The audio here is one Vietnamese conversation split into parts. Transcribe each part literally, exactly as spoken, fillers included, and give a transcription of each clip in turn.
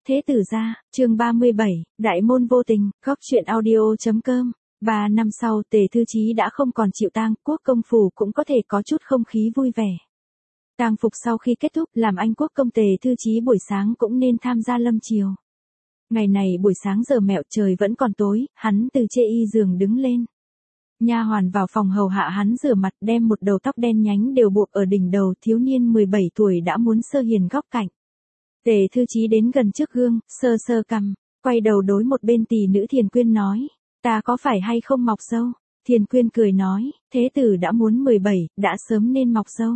Thế tử gia, chương ba mươi bảy, Đại môn vô tình, góc truyện audio.com. Ba năm sau, Tề Thư Chí đã không còn chịu tang, quốc công phủ cũng có thể có chút không khí vui vẻ. Tang phục sau khi kết thúc, làm anh quốc công Tề Thư Chí buổi sáng cũng nên tham gia lâm triều. Ngày này buổi sáng giờ mẹo trời vẫn còn tối, hắn từ chê y giường đứng lên. Nha hoàn vào phòng hầu hạ hắn rửa mặt, đem một đầu tóc đen nhánh đều buộc ở đỉnh đầu, thiếu niên mười bảy tuổi đã muốn sơ hiền góc cạnh. Tề Thư Chí đến gần trước gương, sơ sơ cằm, quay đầu đối một bên tỷ nữ Thiền Quyên nói, ta có phải hay không mọc râu? Thiền Quyên cười nói, thế tử đã muốn mười bảy, đã sớm nên mọc râu.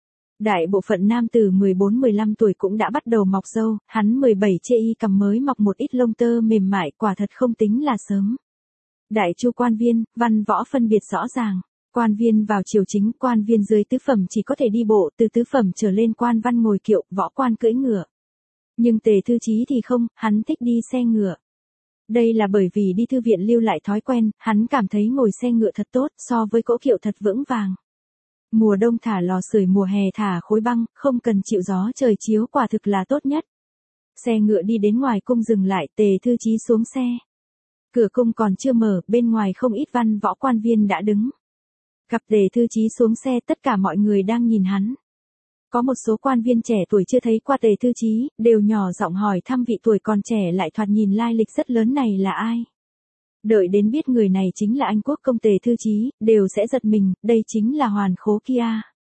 Đại bộ phận nam tử mười bốn mười lăm tuổi cũng đã bắt đầu mọc râu, hắn mười bảy chê y cằm mới mọc một ít lông tơ mềm mại, quả thật không tính là sớm. Đại chu quan viên, văn võ phân biệt rõ ràng. Quan viên vào triều chính, quan viên dưới tứ phẩm chỉ có thể đi bộ, từ tứ phẩm trở lên quan văn ngồi kiệu, võ quan cưỡi ngựa. Nhưng Tề Thư Chí thì không, hắn thích đi xe ngựa. Đây là bởi vì đi thư viện lưu lại thói quen, hắn cảm thấy ngồi xe ngựa thật tốt, so với cỗ kiệu thật vững vàng. Mùa đông thả lò sưởi, mùa hè thả khối băng, không cần chịu gió trời chiếu, quả thực là tốt nhất. Xe ngựa đi đến ngoài cung dừng lại, Tề Thư Chí xuống xe. Cửa cung còn chưa mở, bên ngoài không ít văn võ quan viên đã đứng. Gặp Tề Thư Chí xuống xe, tất cả mọi người đang nhìn hắn. Có một số quan viên trẻ tuổi chưa thấy qua Tề Thư Chí, đều nhỏ giọng hỏi thăm vị tuổi còn trẻ lại thoạt nhìn lai lịch rất lớn này là ai. Đợi đến biết người này chính là anh quốc công Tề Thư Chí, đều sẽ giật mình, đây chính là hoàn khố kia.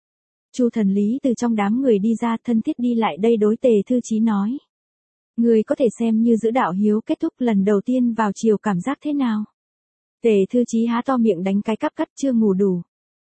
Chu Thần Lý từ trong đám người đi ra, thân thiết đi lại đây đối Tề Thư Chí nói. Người có thể xem như giữ đạo hiếu kết thúc lần đầu tiên vào triều cảm giác thế nào? Tề Thư Chí há to miệng đánh cái cắp cắt, chưa ngủ đủ.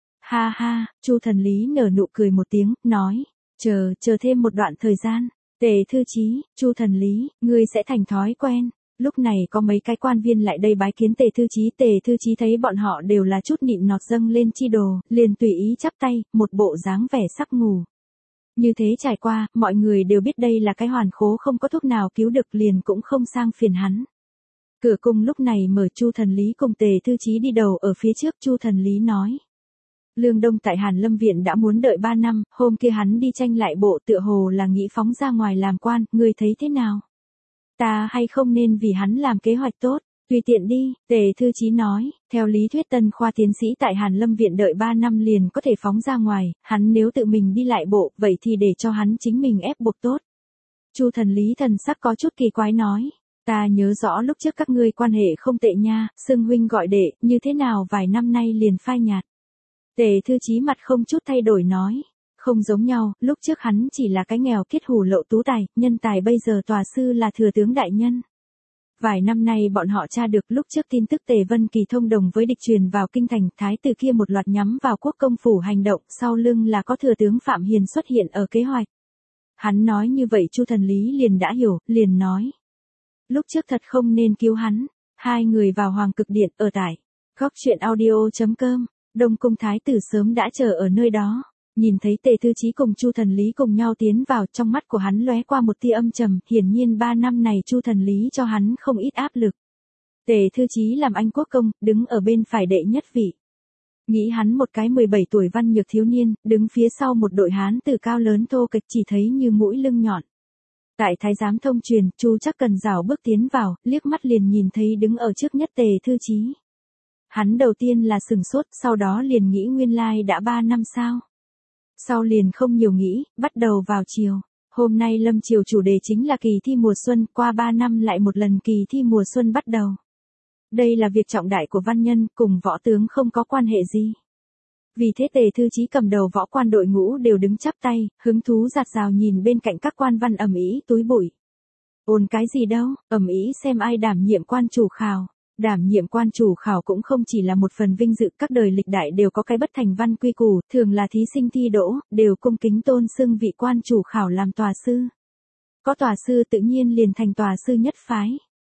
Ha ha, Chu Thần Lý nở nụ cười một tiếng, nói, chờ, chờ thêm một đoạn thời gian. Tề Thư Chí, Chu Thần Lý, ngươi sẽ thành thói quen. Lúc này có mấy cái quan viên lại đây bái kiến Tề Thư Chí, Tề Thư Chí thấy bọn họ đều là chút nịn nọt dâng lên chi đồ, liền tùy ý chắp tay, một bộ dáng vẻ sắc ngủ. Như thế trải qua, mọi người đều biết đây là cái hoàn khố không có thuốc nào cứu được, liền cũng không sang phiền hắn. Cửa cung lúc này mở, Chu Thần Lý cùng Tề Thư Chí đi đầu ở phía trước. Chu Thần Lý nói. Lương Đông tại Hàn Lâm Viện đã muốn đợi ba năm, hôm kia hắn đi tranh lại bộ, tựa hồ là nghĩ phóng ra ngoài làm quan, ngươi thấy thế nào? Ta hay không nên vì hắn làm kế hoạch tốt, tùy tiện đi, Tề Thư Chí nói, theo lý thuyết tân khoa tiến sĩ tại Hàn Lâm Viện đợi ba năm liền có thể phóng ra ngoài, hắn nếu tự mình đi lại bộ, vậy thì để cho hắn chính mình ép buộc tốt. Chu Thần Lý thần sắc có chút kỳ quái nói, ta nhớ rõ lúc trước các ngươi quan hệ không tệ nha, xưng huynh gọi đệ, như thế nào vài năm nay liền phai nhạt. Tề Thư Chí mặt không chút thay đổi nói, không giống nhau, lúc trước hắn chỉ là cái nghèo kiết hủ lậu tú tài, nhân tài bây giờ tòa sư là thừa tướng đại nhân. Vài năm nay bọn họ tra được lúc trước tin tức Tề Vân Kỳ thông đồng với địch truyền vào kinh thành, thái tử kia một loạt nhắm vào quốc công phủ hành động, sau lưng là có thừa tướng Phạm Hiền xuất hiện ở kế hoạch. Hắn nói như vậy Chu Thần Lý liền đã hiểu, liền nói. Lúc trước thật không nên cứu hắn, hai người vào Hoàng Cực Điện ở tại góc truyện audio.com. Đông cung thái tử sớm đã chờ ở nơi đó, nhìn thấy Tề Thư Chí cùng Chu Thần Lý cùng nhau tiến vào, trong mắt của hắn lóe qua một tia âm trầm, hiển nhiên ba năm này Chu Thần Lý cho hắn không ít áp lực. Tề Thư Chí làm anh quốc công, đứng ở bên phải đệ nhất vị. Nghĩ hắn một cái mười bảy tuổi văn nhược thiếu niên, đứng phía sau một đội hán tử cao lớn thô kệch chỉ thấy như mũi lưng nhọn. Tại thái giám thông truyền, Chu Chắc Cần rảo bước tiến vào, liếc mắt liền nhìn thấy đứng ở trước nhất Tề Thư Chí. Hắn đầu tiên là sừng sốt, sau đó liền nghĩ nguyên lai đã ba năm sao. Sau liền không nhiều nghĩ, bắt đầu vào chiều. Hôm nay lâm triều chủ đề chính là kỳ thi mùa xuân, qua ba năm lại một lần kỳ thi mùa xuân bắt đầu. Đây là việc trọng đại của văn nhân, cùng võ tướng không có quan hệ gì. Vì thế Tề Thư Chí cầm đầu võ quan đội ngũ đều đứng chắp tay, hứng thú rạt rào nhìn bên cạnh các quan văn ầm ĩ túi bụi. Ồn cái gì đâu, ầm ĩ xem ai đảm nhiệm quan chủ khảo. Đảm nhiệm quan chủ khảo cũng không chỉ là một phần vinh dự, các đời lịch đại đều có cái bất thành văn quy củ, thường là thí sinh thi đỗ, đều cung kính tôn xưng vị quan chủ khảo làm tòa sư. Có tòa sư tự nhiên liền thành tòa sư nhất phái.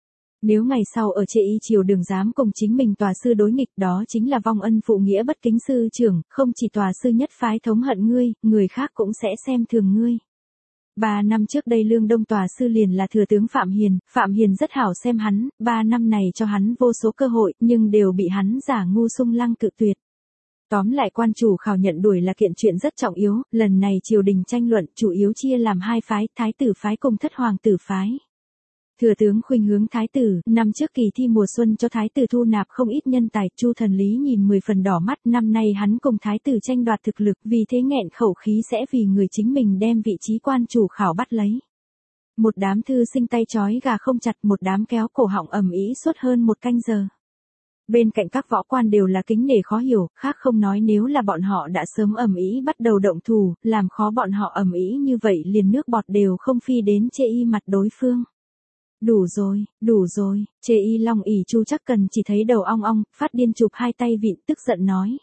Nếu ngày sau ở chê y triều đường dám cùng chính mình tòa sư đối nghịch, đó chính là vong ân phụ nghĩa bất kính sư trưởng, không chỉ tòa sư nhất phái thống hận ngươi, người khác cũng sẽ xem thường ngươi. Ba năm trước đây Lương Đông tòa sư liền là thừa tướng Phạm Hiền, Phạm Hiền rất hảo xem hắn, ba năm này cho hắn vô số cơ hội, nhưng đều bị hắn giả ngu sung lăng cự tuyệt. Tóm lại quan chủ khảo nhận đuổi là kiện chuyện rất trọng yếu, lần này triều đình tranh luận chủ yếu chia làm hai phái, thái tử phái cùng thất hoàng tử phái. Thừa tướng khuynh hướng thái tử, năm trước kỳ thi mùa xuân cho thái tử thu nạp không ít nhân tài, Chu Thần Lý nhìn mười phần đỏ mắt, năm nay hắn cùng thái tử tranh đoạt thực lực, vì thế nghẹn khẩu khí sẽ vì người chính mình đem vị trí quan chủ khảo bắt lấy. Một đám thư sinh tay trói gà không chặt, một đám kéo cổ họng ầm ĩ suốt hơn một canh giờ. Bên cạnh các võ quan đều là kính nể khó hiểu, khác không nói nếu là bọn họ đã sớm ầm ĩ bắt đầu động thủ, làm khó bọn họ ầm ĩ như vậy liền nước bọt đều không phi đến chê y mặt đối phương. Đủ rồi, đủ rồi, chê y long ỉ Chu Chắc Cần chỉ thấy đầu ong ong, phát điên chụp hai tay vịn tức giận nói.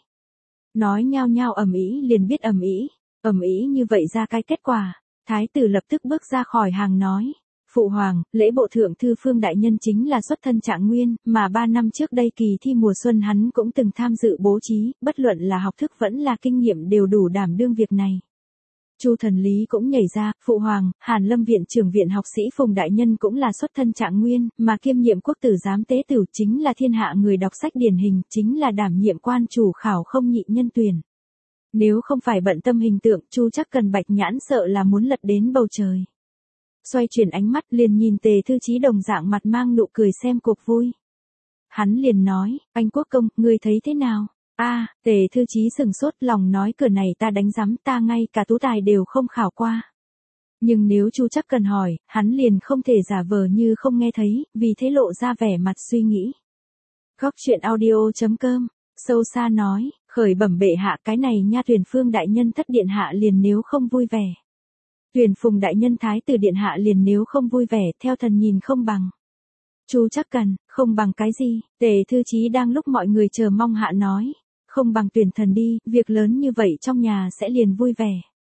Nói nhao nhao ầm ĩ liền biết ầm ĩ, ầm ĩ như vậy ra cái kết quả. Thái tử lập tức bước ra khỏi hàng nói. Phụ hoàng, lễ bộ thượng thư Phương đại nhân chính là xuất thân Trạng Nguyên, mà ba năm trước đây kỳ thi mùa xuân hắn cũng từng tham dự bố trí, bất luận là học thức vẫn là kinh nghiệm đều đủ đảm đương việc này. Chu Thần Lý cũng nhảy ra, phụ hoàng, Hàn Lâm viện trưởng viện học sĩ Phùng đại nhân cũng là xuất thân Trạng Nguyên, mà kiêm nhiệm quốc tử giám tế tử chính là thiên hạ người đọc sách điển hình, chính là đảm nhiệm quan chủ khảo không nhị nhân tuyển. Nếu không phải bận tâm hình tượng, Chu Chắc Cần bạch nhãn sợ là muốn lật đến bầu trời. Xoay chuyển ánh mắt liền nhìn Tề Thư Chí đồng dạng mặt mang nụ cười xem cuộc vui. Hắn liền nói, anh quốc công, ngươi thấy thế nào? A, à, Tề Thư Chí sừng sốt lòng nói cửa này ta đánh rắm ta ngay cả tú tài đều không khảo qua. Nhưng nếu Chu Chắc Cần hỏi, hắn liền không thể giả vờ như không nghe thấy, vì thế lộ ra vẻ mặt suy nghĩ. Góc truyện audio chấm com, sâu xa nói, khởi bẩm bệ hạ cái này nha Tuyển Phương đại nhân thất điện hạ liền nếu không vui vẻ. Tuyển Phùng đại nhân thái tử điện hạ liền nếu không vui vẻ, theo thần nhìn không bằng. Chu Chắc Cần, không bằng cái gì? Tề Thư Chí đang lúc mọi người chờ mong hạ nói, không bằng tuyển thần đi, việc lớn như vậy trong nhà sẽ liền vui vẻ.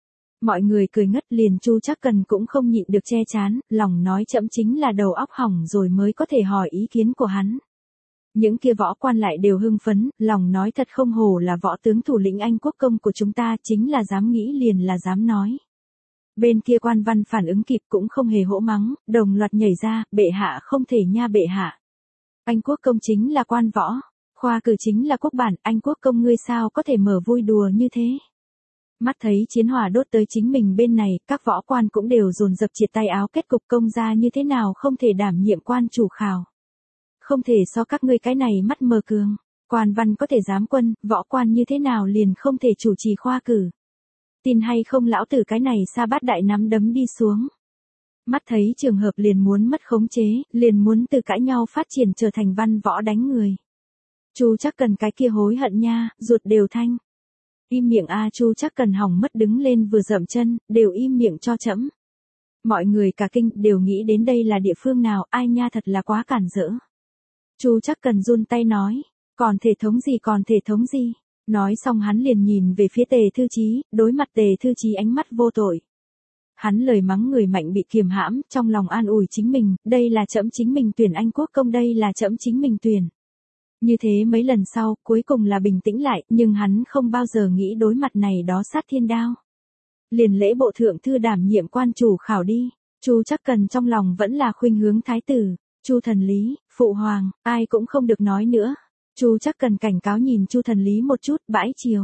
Mọi người cười ngất liền Chu Chắc Cần cũng không nhịn được che chán, lòng nói chậm chính là đầu óc hỏng rồi mới có thể hỏi ý kiến của hắn. Những kia võ quan lại đều hưng phấn, lòng nói thật không hổ là võ tướng thủ lĩnh Anh quốc công của chúng ta, chính là dám nghĩ liền là dám nói. Bên kia quan văn phản ứng kịp cũng không hề hỗ mắng, đồng loạt nhảy ra, bệ hạ không thể nha bệ hạ. Anh quốc công chính là quan võ, khoa cử chính là quốc bản, anh quốc công ngươi sao có thể mở vui đùa như thế. Mắt thấy chiến hỏa đốt tới chính mình bên này, các võ quan cũng đều dồn dập triệt tay áo kết cục công ra như thế nào không thể đảm nhiệm quan chủ khảo. Không thể so các ngươi cái này mắt mờ cường, quan văn có thể giám quân, võ quan như thế nào liền không thể chủ trì khoa cử. Tin hay không lão tử cái này sa bát đại nắm đấm đi xuống. Mắt thấy trường hợp liền muốn mất khống chế, liền muốn từ cãi nhau phát triển trở thành văn võ đánh người. Chu Chắc Cần cái kia hối hận nha, ruột đều thanh. Im miệng a, Chu Chắc Cần hỏng mất đứng lên vừa dậm chân, đều im miệng cho trẫm. Mọi người cả kinh đều nghĩ đến đây là địa phương nào, ai nha thật là quá cản rỡ. Chu Chắc Cần run tay nói, còn thể thống gì còn thể thống gì. Nói xong hắn liền nhìn về phía Tề Thư Chí, đối mặt Tề Thư Chí ánh mắt vô tội. Hắn lời mắng người mạnh bị kiềm hãm, trong lòng an ủi chính mình, đây là trẫm chính mình tuyển anh quốc công, đây là trẫm chính mình tuyển. Như thế mấy lần sau, cuối cùng là bình tĩnh lại, nhưng hắn không bao giờ nghĩ đối mặt này đó sát thiên đao. Liền lễ bộ thượng thư đảm nhiệm quan chủ khảo đi, Chu Chắc Cần trong lòng vẫn là khuynh hướng thái tử, Chu Thần Lý, phụ hoàng, ai cũng không được nói nữa. Chu Chắc Cần cảnh cáo nhìn Chu Thần Lý một chút, bãi chiều.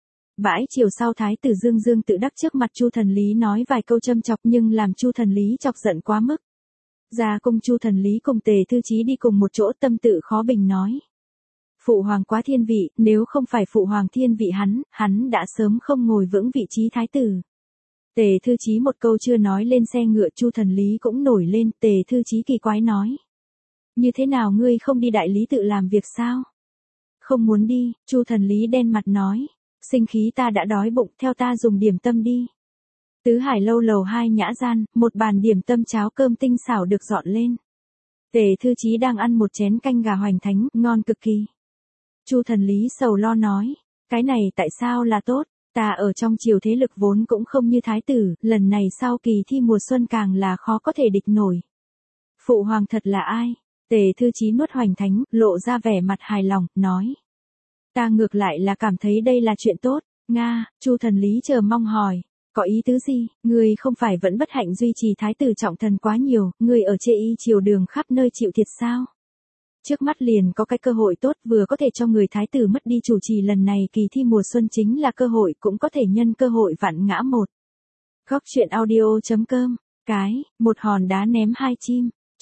Bãi chiều sau thái tử Dương Dương tự đắc trước mặt Chu Thần Lý nói vài câu châm chọc nhưng làm Chu Thần Lý chọc giận quá mức. Ra cung Chu Thần Lý cùng Tề Thư Chí đi cùng một chỗ tâm tự khó bình nói. Phụ hoàng quá thiên vị, nếu không phải phụ hoàng thiên vị hắn, hắn đã sớm không ngồi vững vị trí thái tử. Tề Thư Chí một câu chưa nói lên xe ngựa Chu Thần Lý cũng nổi lên, Tề Thư Chí kỳ quái nói. Như thế nào ngươi không đi đại lý tự làm việc sao? Không muốn đi, Chu Thần Lý đen mặt nói, sinh khí ta đã đói bụng, theo ta dùng điểm tâm đi. Tứ Hải lâu lầu hai nhã gian, một bàn điểm tâm cháo cơm tinh xảo được dọn lên. Tề Thư Chí đang ăn một chén canh gà hoành thánh, ngon cực kỳ. Chu Thần Lý sầu lo nói, cái này tại sao là tốt, ta ở trong triều thế lực vốn cũng không như thái tử, lần này sau kỳ thi mùa xuân càng là khó có thể địch nổi. Phụ hoàng thật là ai? Tề Thư Chí nuốt hoành thánh, lộ ra vẻ mặt hài lòng, nói. Ta ngược lại là cảm thấy đây là chuyện tốt, Nga, Chu Thần Lý chờ mong hỏi, có ý tứ gì, ngươi không phải vẫn bất hạnh duy trì thái tử trọng thần quá nhiều, ngươi ở chê y triều đường khắp nơi chịu thiệt sao? Trước mắt liền có cái cơ hội tốt vừa có thể cho người thái tử mất đi chủ trì lần này kỳ thi mùa xuân chính là cơ hội cũng có thể nhân cơ hội vạn ngã một. Góc truyện audio chấm com, cái, một hòn đá ném hai chim.